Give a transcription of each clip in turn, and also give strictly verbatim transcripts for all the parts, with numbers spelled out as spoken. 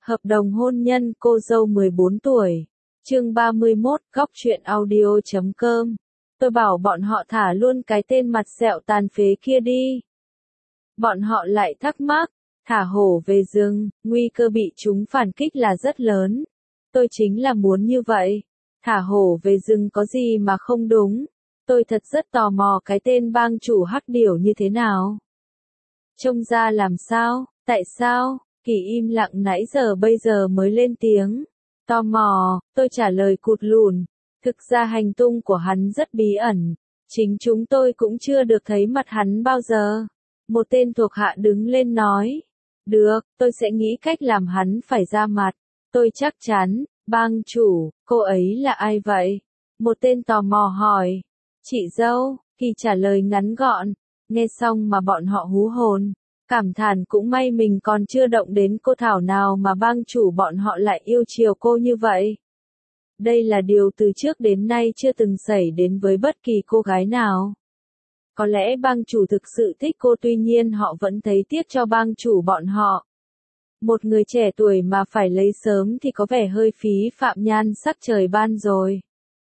Hợp đồng hôn nhân cô dâu mười bốn tuổi. Chương ba mươi mốt, góc truyện audio chấm com. Tôi bảo bọn họ thả luôn cái tên mặt sẹo tàn phế kia đi. Bọn họ lại thắc mắc, thả hổ về rừng, nguy cơ bị chúng phản kích là rất lớn. Tôi chính là muốn như vậy. Thả hổ về rừng có gì mà không đúng. Tôi thật rất tò mò cái tên bang chủ hắc điểu như thế nào. Trông ra làm sao, tại sao? Kỳ im lặng nãy giờ bây giờ mới lên tiếng. Tò mò, tôi trả lời cụt lùn. Thực ra hành tung của hắn rất bí ẩn. Chính chúng tôi cũng chưa được thấy mặt hắn bao giờ. Một tên thuộc hạ đứng lên nói. Được, tôi sẽ nghĩ cách làm hắn phải ra mặt. Tôi chắc chắn, bang chủ, cô ấy là ai vậy? Một tên tò mò hỏi. Chị dâu, Kỳ trả lời ngắn gọn. Nghe xong mà bọn họ hú hồn. Cảm thán cũng may mình còn chưa động đến cô Thảo nào mà bang chủ bọn họ lại yêu chiều cô như vậy. Đây là điều từ trước đến nay chưa từng xảy đến với bất kỳ cô gái nào. Có lẽ bang chủ thực sự thích cô, tuy nhiên họ vẫn thấy tiếc cho bang chủ bọn họ. Một người trẻ tuổi mà phải lấy sớm thì có vẻ hơi phí phạm nhan sắc trời ban rồi.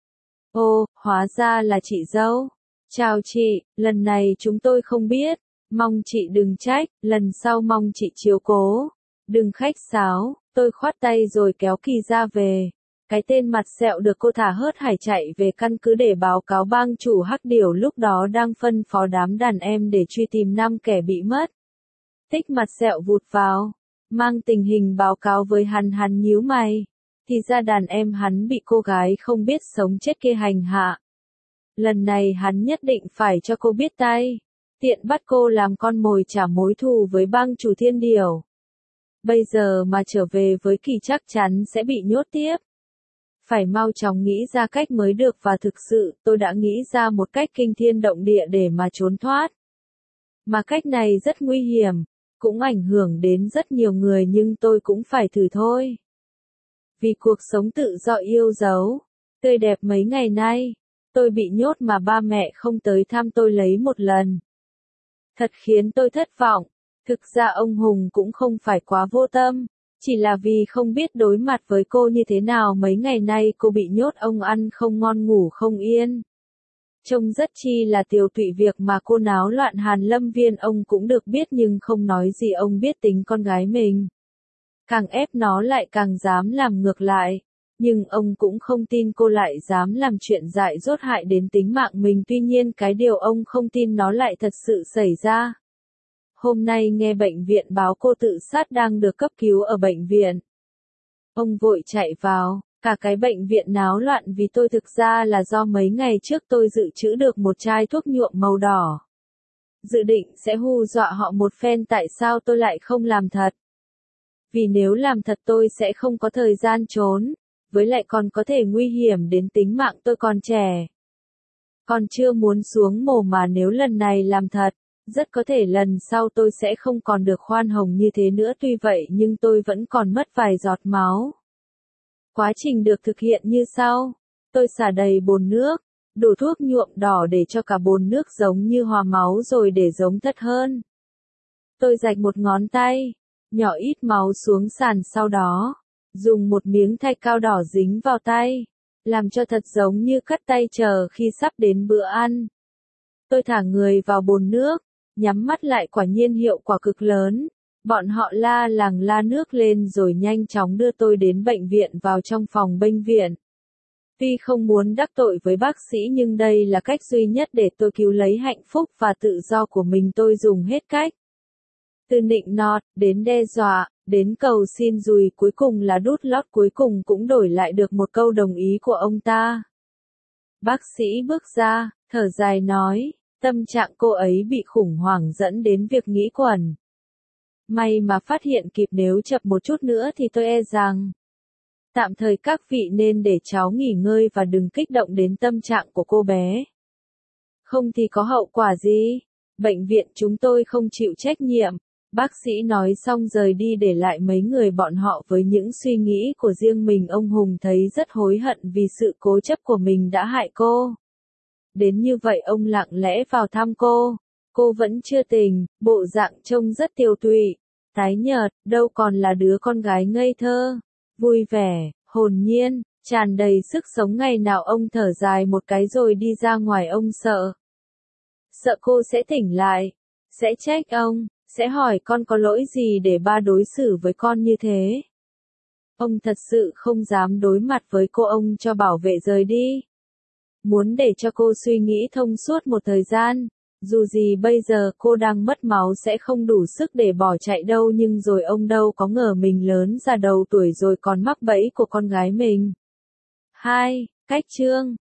Ô, hóa ra là chị dâu. Chào chị, lần này chúng tôi không biết. Mong chị đừng trách, lần sau mong chị chiếu cố. Đừng khách sáo, tôi khoát tay rồi kéo Kỳ ra về. Cái tên mặt sẹo được cô thả hớt hải chạy về căn cứ để báo cáo bang chủ hắc điểu lúc đó đang phân phó đám đàn em để truy tìm năm kẻ bị mất. Tích mặt sẹo vụt vào, mang tình hình báo cáo với hắn. Hắn nhíu mày. Thì ra đàn em hắn bị cô gái không biết sống chết kia hành hạ. Lần này hắn nhất định phải cho cô biết tay. Tiện bắt cô làm con mồi trả mối thù với bang chủ Thiên Điểu. Bây giờ mà trở về với Kỳ chắc chắn sẽ bị nhốt tiếp. Phải mau chóng nghĩ ra cách mới được, và thực sự tôi đã nghĩ ra một cách kinh thiên động địa để mà trốn thoát. Mà cách này rất nguy hiểm, cũng ảnh hưởng đến rất nhiều người, nhưng tôi cũng phải thử thôi. Vì cuộc sống tự do yêu dấu, tươi đẹp mấy ngày nay, tôi bị nhốt mà ba mẹ không tới thăm tôi lấy một lần. Thật khiến tôi thất vọng. Thực ra ông Hùng cũng không phải quá vô tâm, chỉ là vì không biết đối mặt với cô như thế nào. Mấy ngày nay cô bị nhốt, ông ăn không ngon ngủ không yên. Trông rất chi là tiều tụy, việc mà cô náo loạn Hàn Lâm Viên ông cũng được biết nhưng không nói gì. Ông biết tính con gái mình, càng ép nó lại càng dám làm ngược lại. Nhưng ông cũng không tin cô lại dám làm chuyện dại dốt hại đến tính mạng mình. Tuy nhiên cái điều ông không tin nó lại thật sự xảy ra. Hôm nay nghe bệnh viện báo cô tự sát đang được cấp cứu ở bệnh viện. Ông vội chạy vào, cả cái bệnh viện náo loạn vì tôi. Thực ra là do mấy ngày trước tôi dự trữ được một chai thuốc nhuộm màu đỏ. Dự định sẽ hù dọa họ một phen, tại sao tôi lại không làm thật? Vì nếu làm thật tôi sẽ không có thời gian trốn. Với lại còn có thể nguy hiểm đến tính mạng, tôi còn trẻ. Còn chưa muốn xuống mồ, mà nếu lần này làm thật, rất có thể lần sau tôi sẽ không còn được khoan hồng như thế nữa. Tuy vậy nhưng tôi vẫn còn mất vài giọt máu. Quá trình được thực hiện như sau. Tôi xả đầy bồn nước, đổ thuốc nhuộm đỏ để cho cả bồn nước giống như hòa máu, rồi để giống thật hơn. Tôi rạch một ngón tay, nhỏ ít máu xuống sàn, sau đó dùng một miếng thạch cao đỏ dính vào tay, làm cho thật giống như cắt tay chờ khi sắp đến bữa ăn. Tôi thả người vào bồn nước, nhắm mắt lại, quả nhiên hiệu quả cực lớn. Bọn họ la làng la nước lên rồi nhanh chóng đưa tôi đến bệnh viện, vào trong phòng bệnh viện. Tuy không muốn đắc tội với bác sĩ nhưng đây là cách duy nhất để tôi cứu lấy hạnh phúc và tự do của mình. Tôi dùng hết cách. Từ nịnh nọt, đến đe dọa, đến cầu xin dùi, cuối cùng là đút lót, cuối cùng cũng đổi lại được một câu đồng ý của ông ta. Bác sĩ bước ra, thở dài nói, tâm trạng cô ấy bị khủng hoảng dẫn đến việc nghĩ quẩn. May mà phát hiện kịp, nếu chậm một chút nữa thì tôi e rằng. Tạm thời các vị nên để cháu nghỉ ngơi và đừng kích động đến tâm trạng của cô bé. Không thì có hậu quả gì? Bệnh viện chúng tôi không chịu trách nhiệm. Bác sĩ nói xong rời đi, để lại mấy người bọn họ với những suy nghĩ của riêng mình. Ông Hùng thấy rất hối hận vì sự cố chấp của mình đã hại cô. Đến như vậy ông lặng lẽ vào thăm cô. Cô vẫn chưa tỉnh, bộ dạng trông rất tiều tụy. tái nhợt, đâu còn là đứa con gái ngây thơ, vui vẻ, hồn nhiên, tràn đầy sức sống. Ngày nào ông thở dài một cái rồi đi ra ngoài. Ông sợ. Sợ cô sẽ tỉnh lại, sẽ trách ông, sẽ hỏi con có lỗi gì để ba đối xử với con như thế. Ông thật sự không dám đối mặt với cô. Ông cho bảo vệ rời đi. Muốn để cho cô suy nghĩ thông suốt một thời gian. Dù gì bây giờ cô đang mất máu sẽ không đủ sức để bỏ chạy đâu, nhưng rồi ông đâu có ngờ mình lớn ra đầu tuổi rồi còn mắc bẫy của con gái mình. hai. Cách chương